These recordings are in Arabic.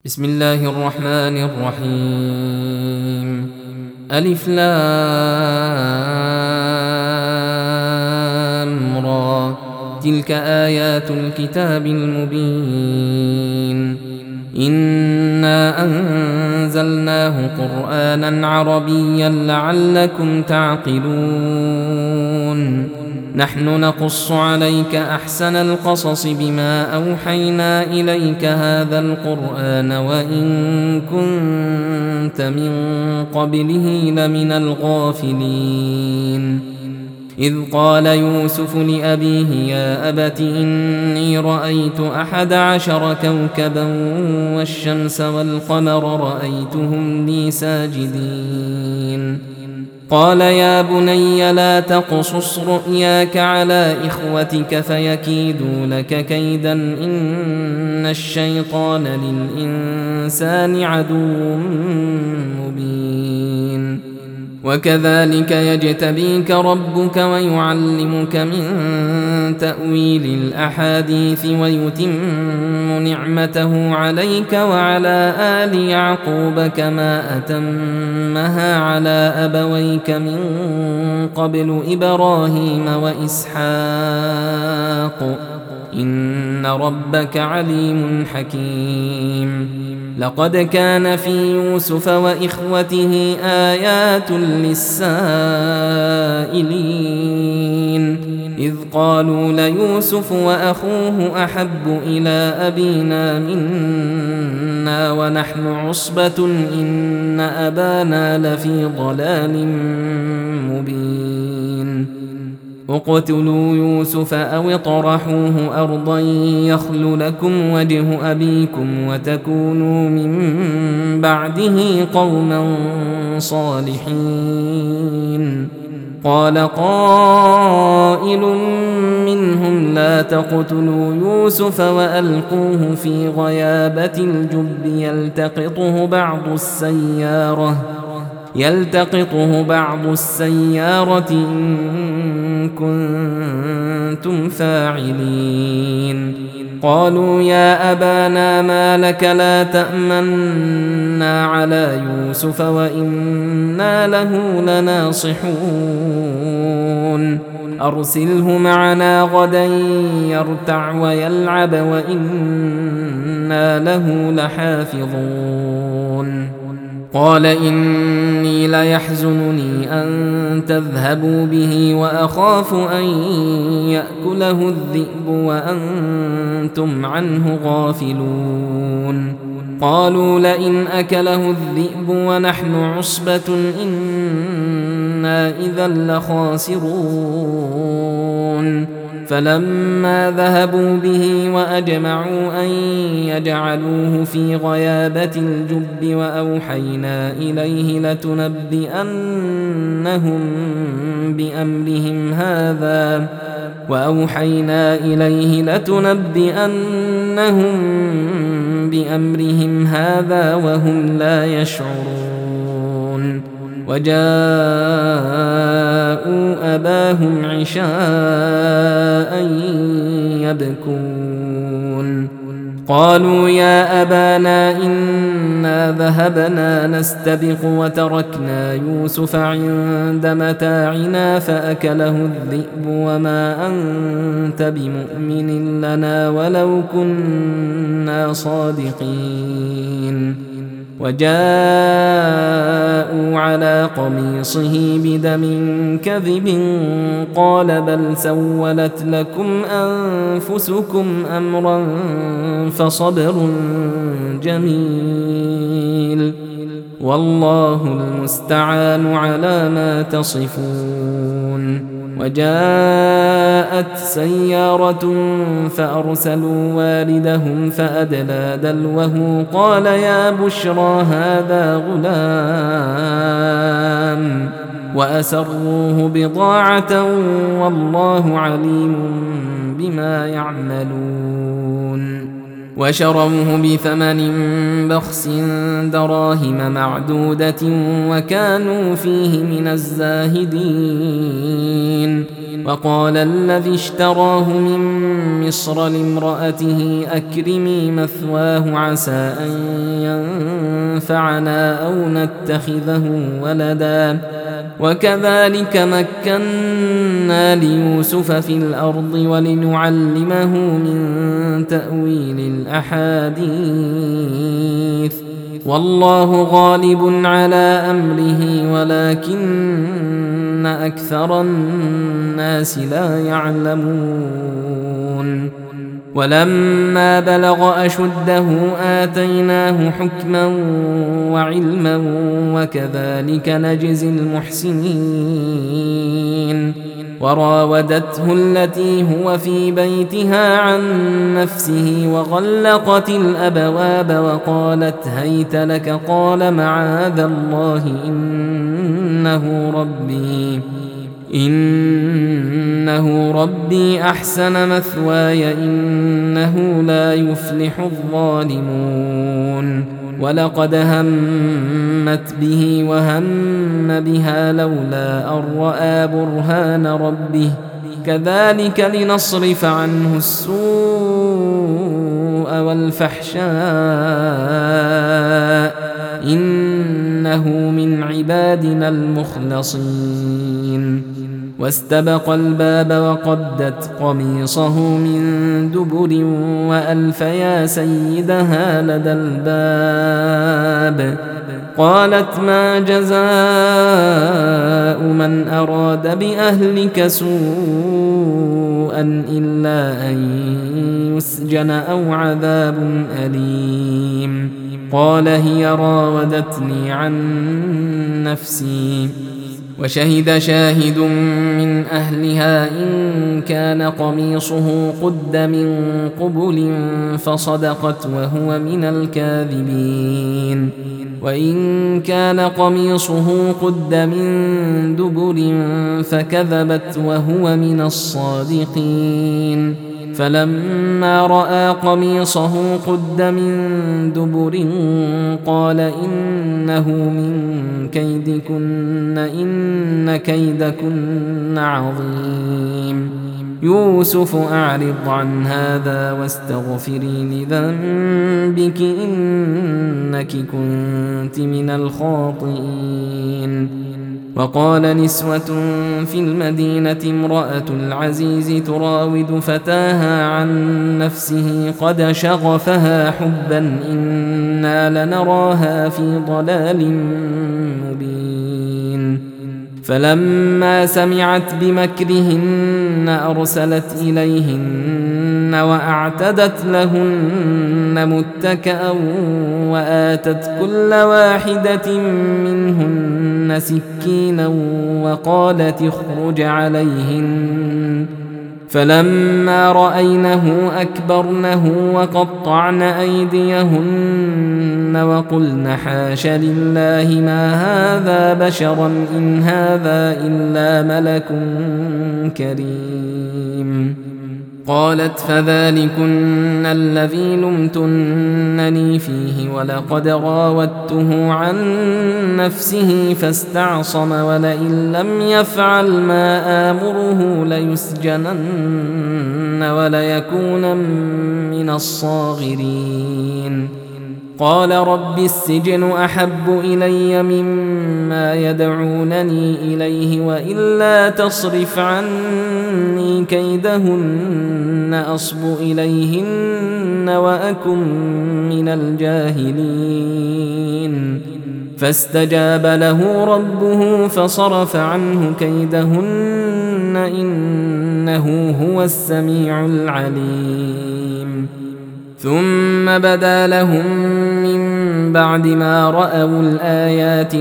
بسم الله الرحمن الرحيم. ألف لام را، تلك آيات الكتاب المبين. إنا أنزلناه قرآنا عربيا لعلكم تعقلون. نحن نقص عليك أحسن القصص بما أوحينا إليك هذا القرآن وإن كنت من قبله لمن الغافلين. إذ قال يوسف لأبيه يا أبت إني رأيت 11 كوكبا والشمس والقمر رأيتهم لي ساجدين. قال يا بني لا تقصص رؤياك على إخوتك فيكيدوا لك كيدا إن الشيطان للإنسان عدو مبين. وكذلك يجتبيك ربك ويعلمك من تأويل الأحاديث ويتم نعمته عليك وعلى آل يعقوب كما أتمها على أبويك من قبل إبراهيم وإسحاق إن ربك عليم حكيم. لقد كان في يوسف وإخوته آيات للسائلين إذ قالوا ليوسف وأخوه أحب إلى أبينا منا ونحن عصبة إن أبانا لفي ضلال مبين. اقتلوا يوسف أو اطرحوه أرضا يخل لكم وجه أبيكم وتكونوا من بعده قوما صالحين. قال قائل منهم لا تقتلوا يوسف وألقوه في غيابة الجب يلتقطه بعض السيارة إن كنتم فاعلين. قالوا يا أبانا ما لك لا تأمنا على يوسف وإنا له لناصحون. أرسله معنا غدا يرتع ويلعب وإنا له لحافظون. قال إني ليحزنني أن تذهبوا به وأخاف أن يأكله الذئب وأنتم عنه غافلون. قالوا لئن أكله الذئب ونحن عصبة إنا إذا لخاسرون. فلما ذهبوا به وأجمعوا أن يجعلوه في غيابة الجب وأوحينا إليه لتنبئنهم بأمرهم هذا وهم لا يشعرون. وجاءوا أباهم عشاء يبكون. قالوا يا أبانا إنا ذهبنا نستبق وتركنا يوسف عند متاعنا فأكله الذئب وما أنت بمؤمن لنا ولو كنا صادقين. وجاءوا على قميصه بدم كذب قال بل سولت لكم أنفسكم أمرا فصبر جميل والله المستعان على ما تصفون. وجاءت سيارة فأرسلوا واردهم فأدلى دلوه قال يا بشرى هذا غلام وأسروه بضاعة والله عليم بما يعملون. وشروه بثمن بخس دراهم معدودة وكانوا فيه من الزاهدين. وقال الذي اشتراه من مصر لامرأته أكرمي مثواه عسى أن ينفعنا أو نتخذه ولدا وكذلك مكنا ليوسف في الأرض ولنعلمه من تأويل الأحاديث والله غالب على أمره ولكن أكثر الناس لا يعلمون. ولما بلغ أشده آتيناه حكما وعلما وكذلك نجزي المحسنين. وراودته التي هو في بيتها عن نفسه وغلقت الأبواب وقالت هيت لك قال معاذ الله إنه ربي أحسن مثواي إنه لا يفلح الظالمون. ولقد همت به وهم بها لولا أن رأى برهان ربه كذلك لنصرف عنه السوء والفحشاء إنه من عبادنا المخلصين. واستبق الباب وقدت قميصه من دبر وألف يا سيدها لدى الباب قالت ما جزاء من أراد بأهلك سوءا إلا أن يسجن أو عذاب أليم. قال هي راودتني عن نفسي. وشهد شاهد من أهلها إن كان قميصه قد من قبل فصدقت وهو من الكاذبين وإن كان قميصه قد من دبر فكذبت وهو من الصادقين. فلما رأى قميصه قد من دبر قال إنه من كيدكن إن كيدكن عظيم. يوسف أعرض عن هذا واستغفري لذنبك إنك كنت من الخاطئين. وقال نسوة في المدينة امرأة العزيز تراود فتاها عن نفسه قد شغفها حبا إنا لنراها في ضلال مبين. فلما سمعت بمكرهن أرسلت إليهن وأعتدت لهن متكأ وآتت كل واحدة منهن سكينا وقالت اخرج عليهن. فلما رأينه أكبرنه وقطعن أيديهن وقلن حاش لله ما هذا بشرا إن هذا إلا ملك كريم. قالت فذلكن الذي لمتنني فيه ولقد راودته عن نفسه فاستعصم ولئن لم يفعل ما آمره ليسجنن وليكون من الصاغرين. قال رب السجن أحب إلي مما يدعونني إليه وإلا تصرف عني كيدهن أصب إليهن وأكن من الجاهلين. فاستجاب له ربه فصرف عنه كيدهن إنه هو السميع العليم. ثم بدا لهم من بعد ما رأوا الآيات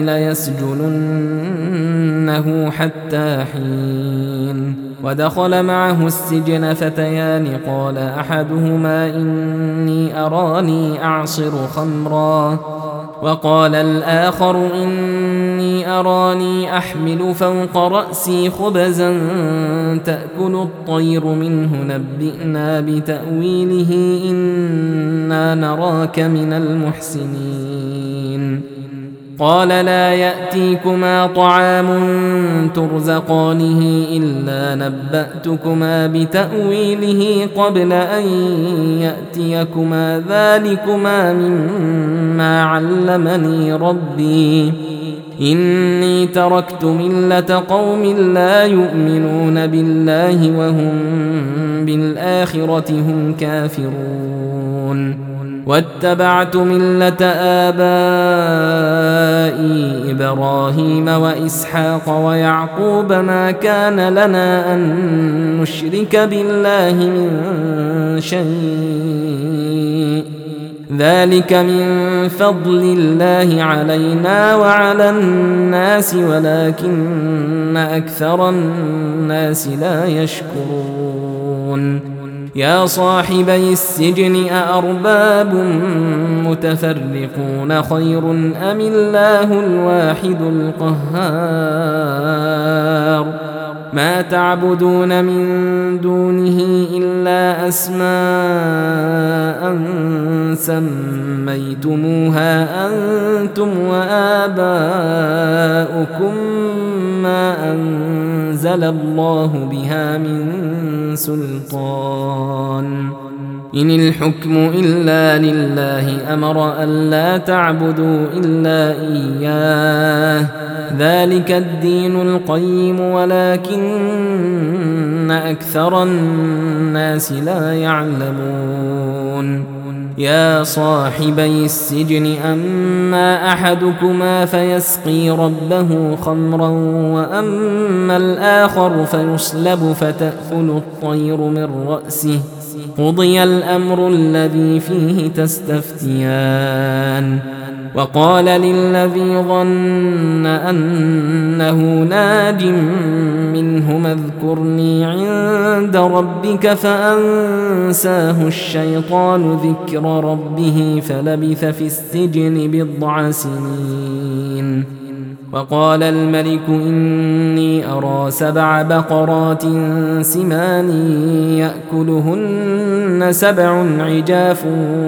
ليسجننه حتى حين. ودخل معه السجن فتيان قال أحدهما إني أراني أعصر خمرا وقال الآخر إني أراني أحمل فوق رأسي خبزا تأكل الطير منه نبئنا بتأويله إنا نراك من المحسنين قال لا يأتيكما طعام ترزقانه إلا نبأتكما بتأويله قبل أن يأتيكما ذلكما مما علمني ربي إني تركت ملة قوم لا يؤمنون بالله وهم بالآخرة هم كافرون واتبعت ملة آبائي إبراهيم وإسحاق ويعقوب ما كان لنا أن نشرك بالله من شيء ذلك من فضل الله علينا وعلى الناس ولكن أكثر الناس لا يشكرون يا صاحبي السجن أأرباب متفرقون خير أم الله الواحد القهار ما تعبدون من دونه إلا أسماء سميتموها أنتم وآباؤكم ما أنزل الله بها من سلطان إن الحكم إلا لله أمر ألا تعبدوا إلا إياه ذلك الدين القيم ولكن أكثر الناس لا يعلمون يا صاحبي السجن أما أحدكما فيسقي ربه خمرا وأما الآخر فيصلب فتأكل الطير من رأسه قضي الأمر الذي فيه تستفتيان وقال للذي ظن أنه ناج منهما اذكرني عند ربك فأنساه الشيطان ذكر ربه فلبث في السجن بضع سنين وقال الملك إني أرى 7 بقرات سمان يأكلهن 7 عجاف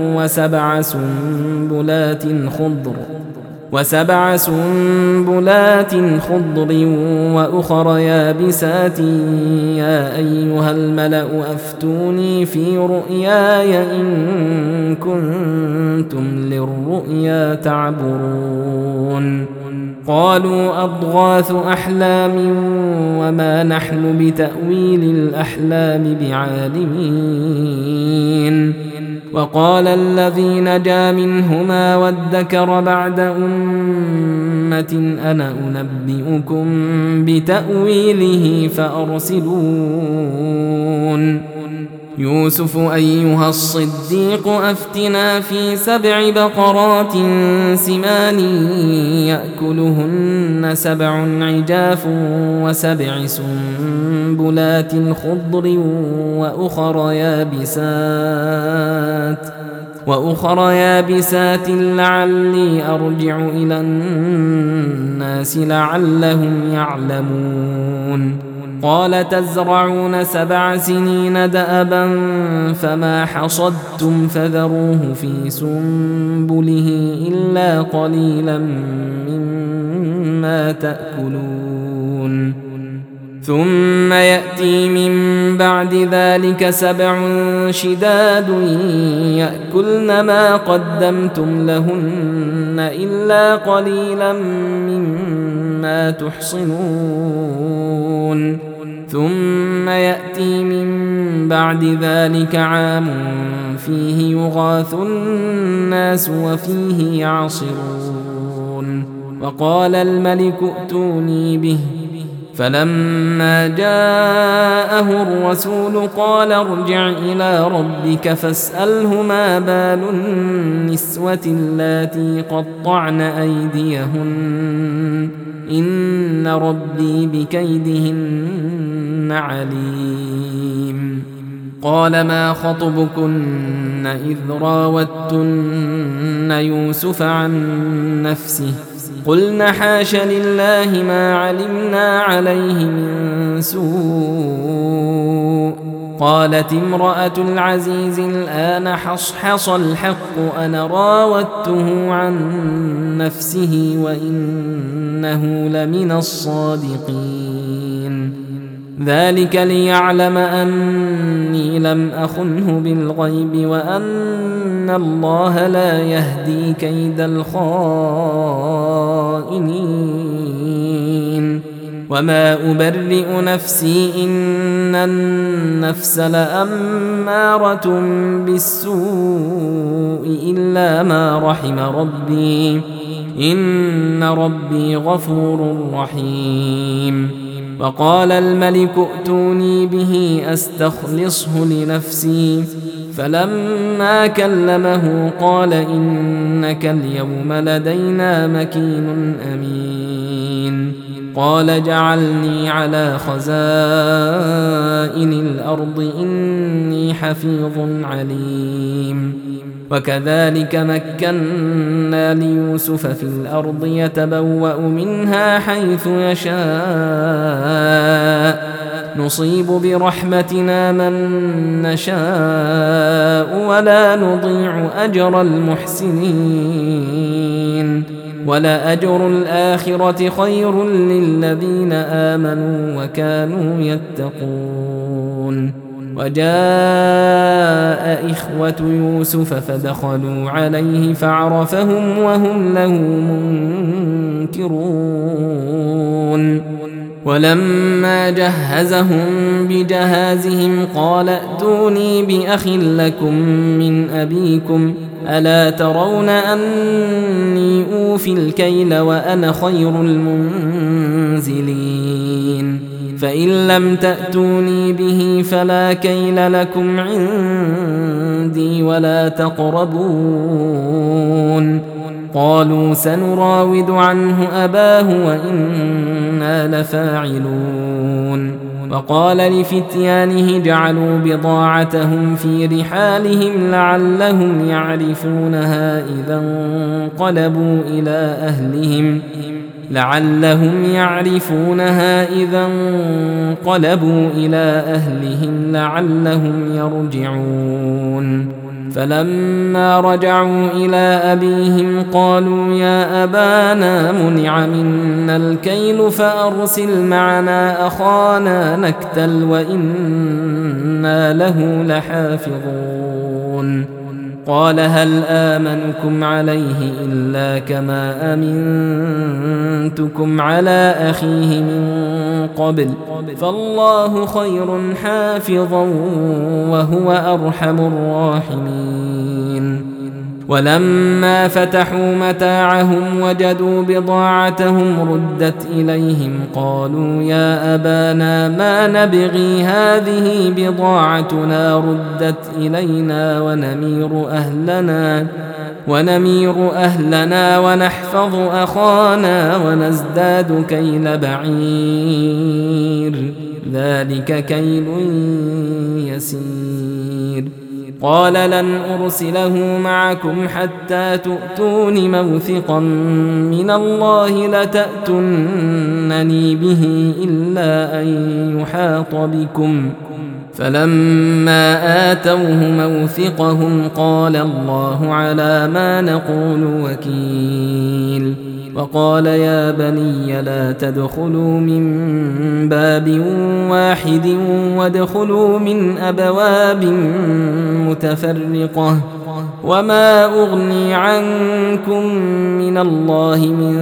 وسبع سنبلات خضر وأخر يابسات يا أيها الملأ أفتوني في رؤياي إن كنتم للرؤيا تعبرون قالوا أضغاث أحلام وما نحن بتأويل الأحلام بعالمين وقال الذي نجا منهما وادكر بعد أمة أنا أنبئكم بتأويله فأرسلون يوسف أيها الصديق أفتنا في 7 بقرات سمان يأكلهن 7 عجاف و7 سنبلات خضر وأخر يابسات لعلي أرجع إلى الناس لعلهم يعلمون قال تزرعون 7 سنين دأبا فما حصدتم فذروه في سنبله إلا قليلا مما تأكلون ثم يأتي من بعد ذلك 7 شداد يأكلن ما قدمتم لهن إلا قليلا مما تحصنون ثم يأتي من بعد ذلك عام فيه يغاث الناس وفيه يعصرون وقال الملك ائتوني به فلما جاءه الرسول قال ارجع إلى ربك فاسأله ما بال النسوة اللاتي قطعن أيديهن إن ربي بكيدهن عليم قال ما خطبكن إذ راوتن يوسف عن نفسه قلن حاش لله ما علمنا عليه من سوء قالت امرأة العزيز الآن حصحص الحق أنا راودته عن نفسه وإنه لمن الصادقين ذلك ليعلم أني لم أخنه بالغيب وأن الله لا يهدي كيد الخائنين وما أبرئ نفسي إن النفس لأمارة بالسوء إلا ما رحم ربي إن ربي غفور رحيم وقال الملك ائتوني به أستخلصه لنفسي فلما كلمه قال إنك اليوم لدينا مكين أمين قال جعلني على خزائن الأرض إني حفيظ عليم وكذلك مكنا ليوسف في الأرض يتبوأ منها حيث يشاء نصيب برحمتنا من نشاء ولا نضيع أجر المحسنين ولأجر الآخرة خير للذين آمنوا وكانوا يتقون وجاء إخوة يوسف فدخلوا عليه فعرفهم وهم له منكرون ولما جهزهم بجهازهم قال ائتوني بأخ لكم من أبيكم ألا ترون أني أوفي الكيل وأنا خير المنزلين فإن لم تأتوني به فلا كيل لكم عندي ولا تقربون قالوا سنراود عنه أباه وإنا لفاعلون وقال لفتيانه جعلوا بضاعتهم في رحالهم لعلهم يعرفونها إذا انقلبوا إلى أهلهم لعلهم يرجعون فلما رجعوا إلى أبيهم قالوا يا أبانا منع منا الكيل فأرسل معنا أخانا نكتل وإنا له لحافظون قال هل آمنكم عليه إلا كما أمنتكم على أخيه من قبل فالله خير حافظا وهو أرحم الراحمين ولما فتحوا متاعهم وجدوا بضاعتهم ردت إليهم قالوا يا أبانا ما نبغي هذه بضاعتنا ردت إلينا ونمير أهلنا ونحفظ أخانا ونزداد كيل بعير ذلك كيل يسير قال لن أرسله معكم حتى تؤتون موثقا من الله لتأتونني به إلا أن يحاط بكم فلما آتوه موثقهم قال الله على ما نقول وكيل وقال يا بني لا تدخلوا من باب واحد وادخلوا من أبواب متفرقة وما أغني عنكم من الله من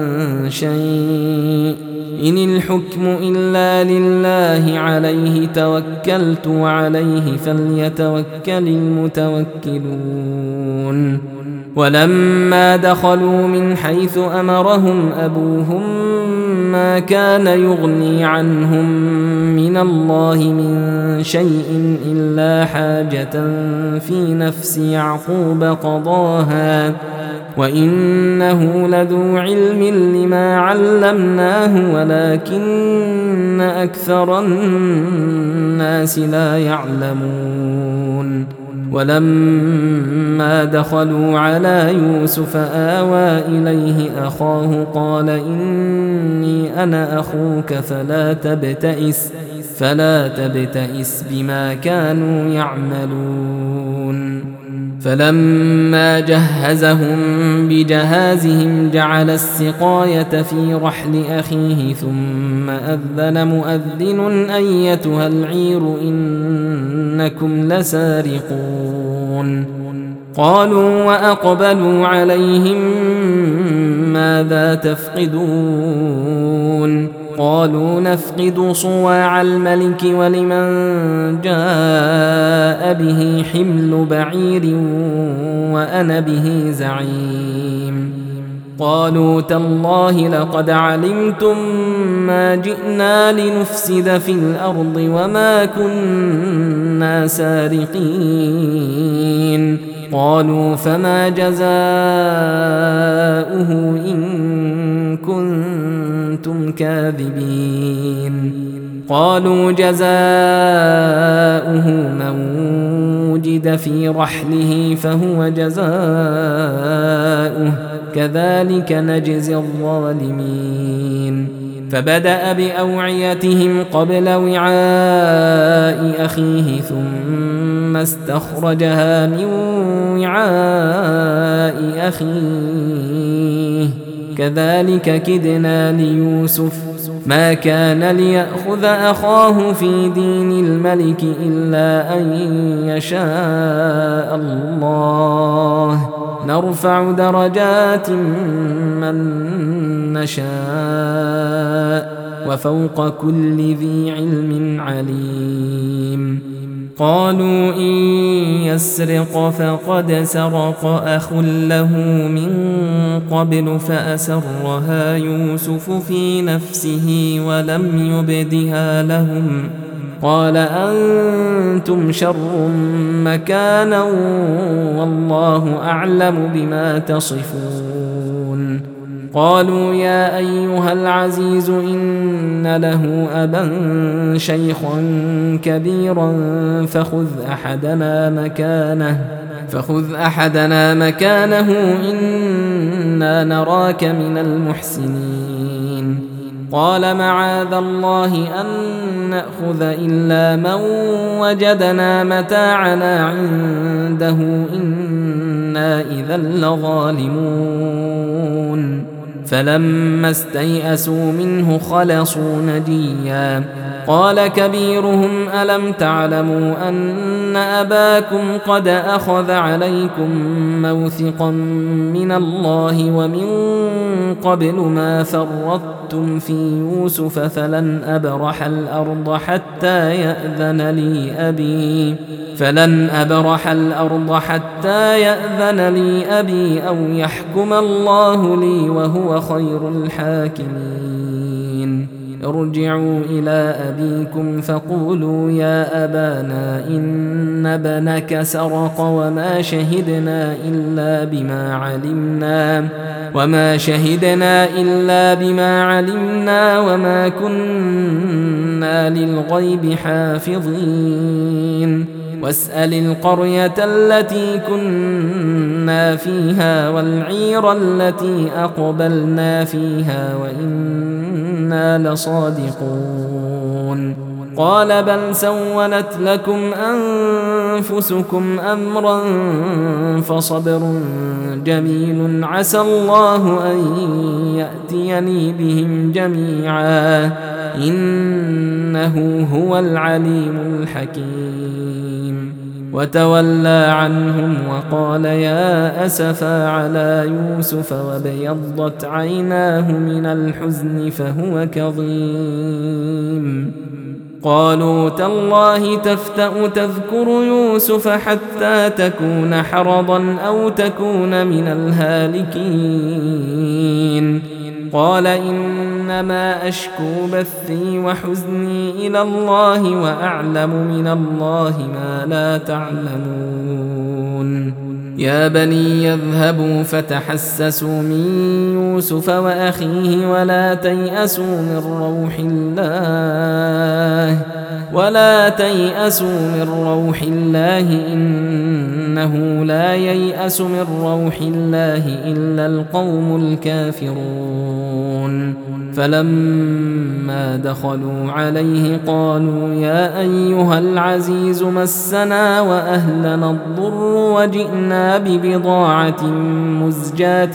شيء إن الحكم إلا لله عليه توكلت وعليه فليتوكل المتوكلون ولما دخلوا من حيث أمرهم أبوهم ما كان يغني عنهم من الله من شيء إلا حاجة في نفس يعقوب وإنه لذو علم لما علمناه ولكن أكثر الناس لا يعلمون ولما دخلوا على يوسف آوى إليه أخاه قال إني أنا أخوك فلا تبتئس بما كانوا يعملون فلما جهزهم بجهازهم جعل السقاية في رحل أخيه ثم أذن مؤذن أيتها العير إنكم لسارقون قالوا وأقبلوا عليهم ماذا تفقدون قالوا نفقد صواع الملك ولمن جاء به حمل بعير وأنا به زعيم قالوا تالله لقد علمتم ما جئنا لنفسد في الأرض وما كنا سارقين قالوا فما جزاؤه إن كنتم كاذبين قالوا جزاؤه من وجد في رحله فهو جزاؤه كذلك نجزي الظالمين فبدأ بأوعيتهم قبل وعاء أخيه ثم استخرجها من وعاء أخيه كذلك كدنا ليوسف ما كان ليأخذ أخاه في دين الملك إلا أن يشاء الله نرفع درجات من نشاء وفوق كل ذي علم عليم قالوا إن يسرق فقد سرق أخ له من قبل فأسرها يوسف في نفسه ولم يبدها لهم قال أنتم شر مكانا والله أعلم بما تصفون قالوا يا أيها العزيز إن له أبا شيخا كبيرا فخذ أحدنا مكانه إنا نراك من المحسنين قال معاذ الله أن نأخذ إلا من وجدنا متاعنا عنده إنا إذا لظالمون فلما استيئسوا منه خلصوا نجيا قال كبيرهم ألم تعلموا أن أباكم قد أخذ عليكم موثقا من الله ومن قبل ما فرطتم في يوسف فلن أبرح الأرض حتى يأذن لي أبي أو يحكم الله لي وهو خير الحاكمين ارجعوا إلى أبيكم فقولوا يا أبانا إن ابنك سرق وما شهدنا إلا بما علمنا وما كنا للغيب حافظين واسأل القرية التي كنا فيها والعير التي أقبلنا فيها وإنا لصادقون قال بل سولت لكم أنفسكم أمرا فصبر جميل عسى الله أن يأتيني بهم جميعا إنه هو العليم الحكيم وتولى عنهم وقال يا أسفا على يوسف وابيضت عيناه من الحزن فهو كظيم قالوا تالله تفتأ تذكر يوسف حتى تكون حرضا أو تكون من الهالكين قال إنما أشكو بثي وحزني إلى الله وأعلم من الله ما لا تعلمون يا بني يذهبوا فتحسسوا من يوسف وأخيه ولا تيأسوا من روح الله إنه لا ييأس من روح الله إلا القوم الكافرون فلما دخلوا عليه قالوا يا أيها العزيز مسنا وأهلنا الضر وجئنا ببضاعة مزجاة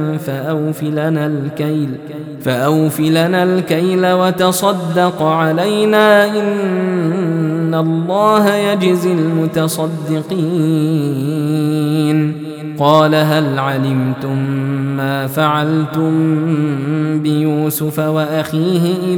فأوف لنا الكيل وتصدق علينا إن الله يجزي المتصدقين قال هل علمتم ما فعلتم بيوسف وأخيه إذ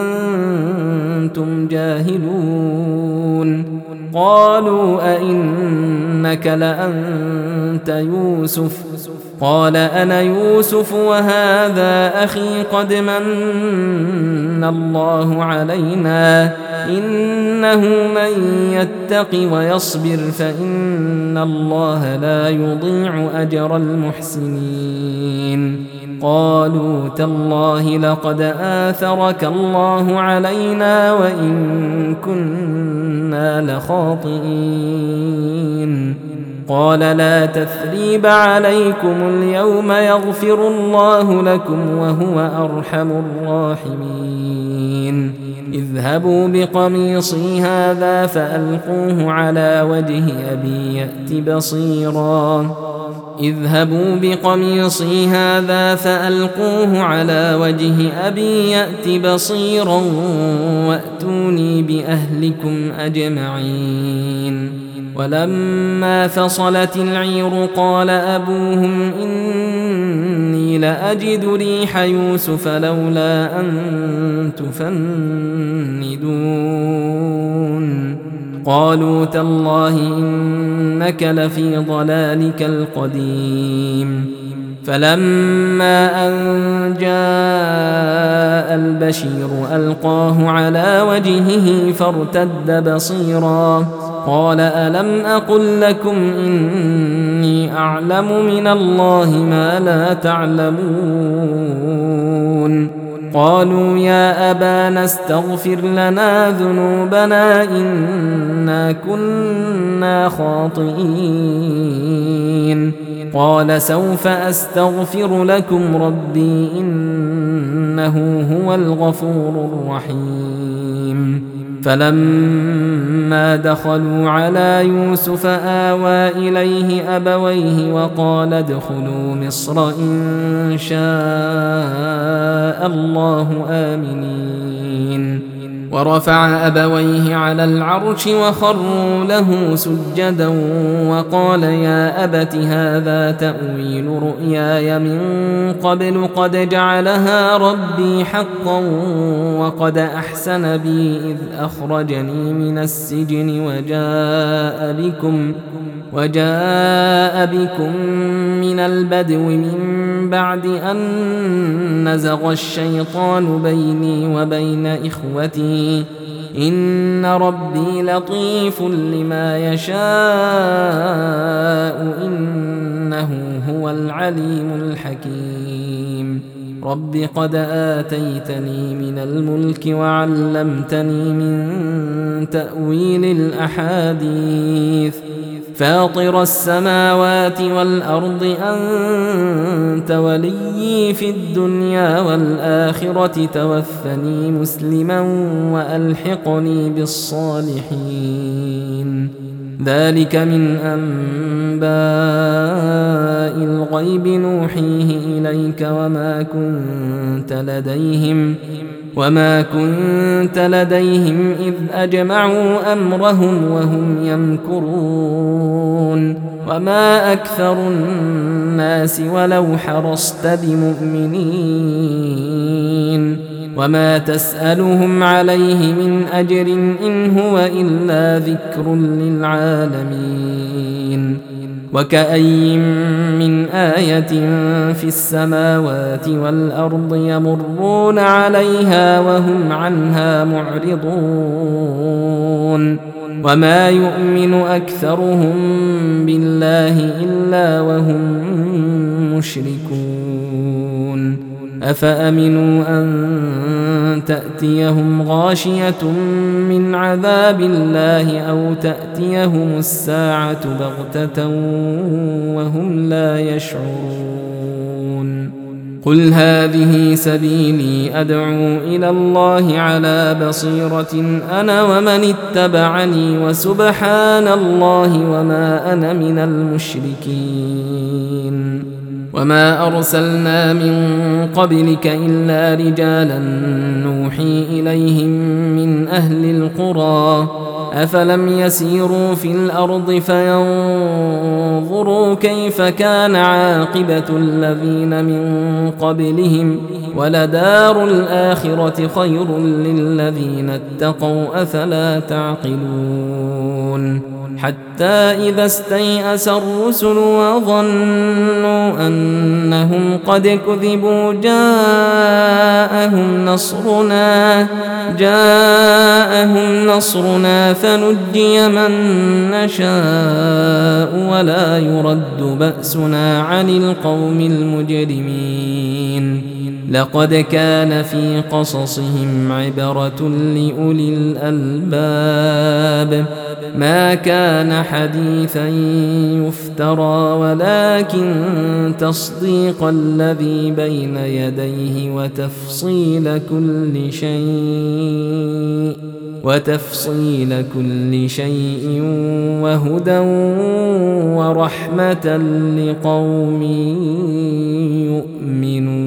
أنتم جاهلون قالوا أئنك لأنت يوسف قال أنا يوسف وهذا أخي قد من الله علينا إنه من يتق ويصبر فإن الله لا يضيع أجر المحسنين قالوا تالله لقد آثرك الله علينا وإن كنا لخاطئين قال لا تثريب عليكم اليوم يغفر الله لكم وهو أرحم الراحمين اذهبوا بقميصي هذا فألقوه على وجه أبي يأت بصيرا وأتوني بأهلكم أجمعين ولما فصلت العير قال أبوهم إني لأجد ريح يوسف لولا أن تفندون قالوا تالله إنك لفي ضلالك القديم فلما أن جاء البشير ألقاه على وجهه فارتد بصيرا قال ألم أقل لكم إني أعلم من الله ما لا تعلمون قالوا يا أبانا استغفر لنا ذنوبنا إنا كنا خاطئين قال سوف أستغفر لكم ربي إنه هو الغفور الرحيم فلما دخلوا على يوسف آوى إليه أبويه وقال ادخلوا مصر إن شاء الله آمنين ورفع أبويه على العرش وخروا له سجدا وقال يا أبت هذا تأويل رؤياي من قبل قد جعلها ربي حقا وقد أحسن بي إذ أخرجني من السجن وجاء بكم من البدو من بعد أن نزغ الشيطان بيني وبين إخوتي إن ربي لطيف لما يشاء إنه هو العليم الحكيم رب قد آتيتني من الملك وعلمتني من تأويل الأحاديث فاطر السماوات والأرض أنت وليي في الدنيا والآخرة توفني مسلما وألحقني بالصالحين ذلك من أنباء الغيب نوحيه إليك وما كنت لديهم إذ أجمعوا أمرهم وهم يمكرون وما أكثر الناس ولو حرصت بمؤمنين وما تسألهم عليه من أجر إن هو إلا ذكر للعالمين وكأي من آية في السماوات والأرض يمرون عليها وهم عنها معرضون وما يؤمن أكثرهم بالله إلا وهم مشركون أفأمنوا أن تأتيهم غاشية من عذاب الله أو تأتيهم الساعة بغتة وهم لا يشعرون قل هذه سبيلي أدعو إلى الله على بصيرة أنا ومن اتبعني وسبحان الله وما أنا من المشركين وما أرسلنا من قبلك إلا رجالا نوحي إليهم من أهل القرى أفلم يسيروا في الأرض فينظروا كيف كان عاقبة الذين من قبلهم ولدار الآخرة خير للذين اتقوا أفلا تعقلون حتى إذا استيأس الرسل وظنوا أنهم قد كذبوا جاءهم نصرنا فنجي من نشاء ولا يرد بأسنا عن القوم المجرمين لقد كان في قصصهم عبرة لأولي الألباب ما كان حديثا يفترى ولكن تصديق الذي بين يديه وتفصيل كل شيء وهدى ورحمة لقوم يؤمنون